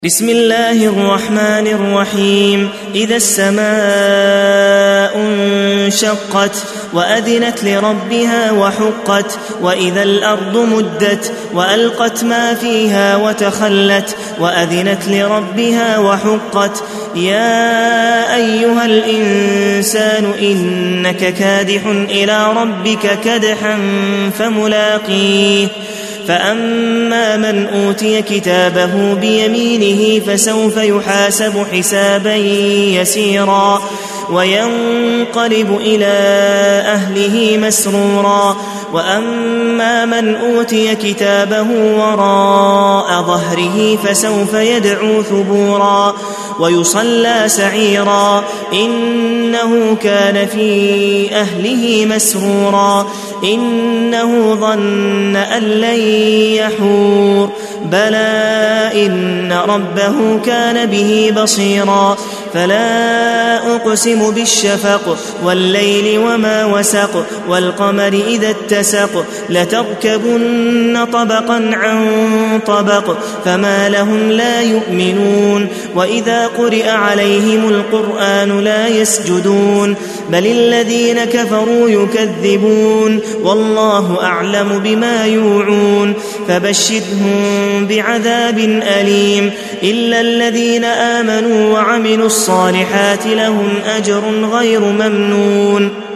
بسم الله الرحمن الرحيم. إذا السماء انشقت وأذنت لربها وحقت وإذا الأرض مدت وألقت ما فيها وتخلت وأذنت لربها وحقت. يا أيها الإنسان إنك كادح إلى ربك كدحا فملاقيه. فأما من أوتي كتابه بيمينه فسوف يحاسب حسابا يسيرا وينقلب إلى أهله مسرورا. وأما من أوتي كتابه وراء ظهره فسوف يدعو ثبورا ويصلى سعيرا إنه كان في أهله مسرورا إنه ظن أن لن يحور بلى إن ربه كان به بصيرا. فلا أقسم بالشفق والليل وما وسق والقمر إذا اتسق لتركبن طبقا عن طبق فما لهم لا يؤمنون. وإذا قرئ عليهم القرآن لا يسجدون بل الذين كفروا يكذبون والله أعلم بما يوعون. فبشرهم بعذاب أليم إلا الذين آمنوا وعملوا الصالحات لهم أجر غير ممنون.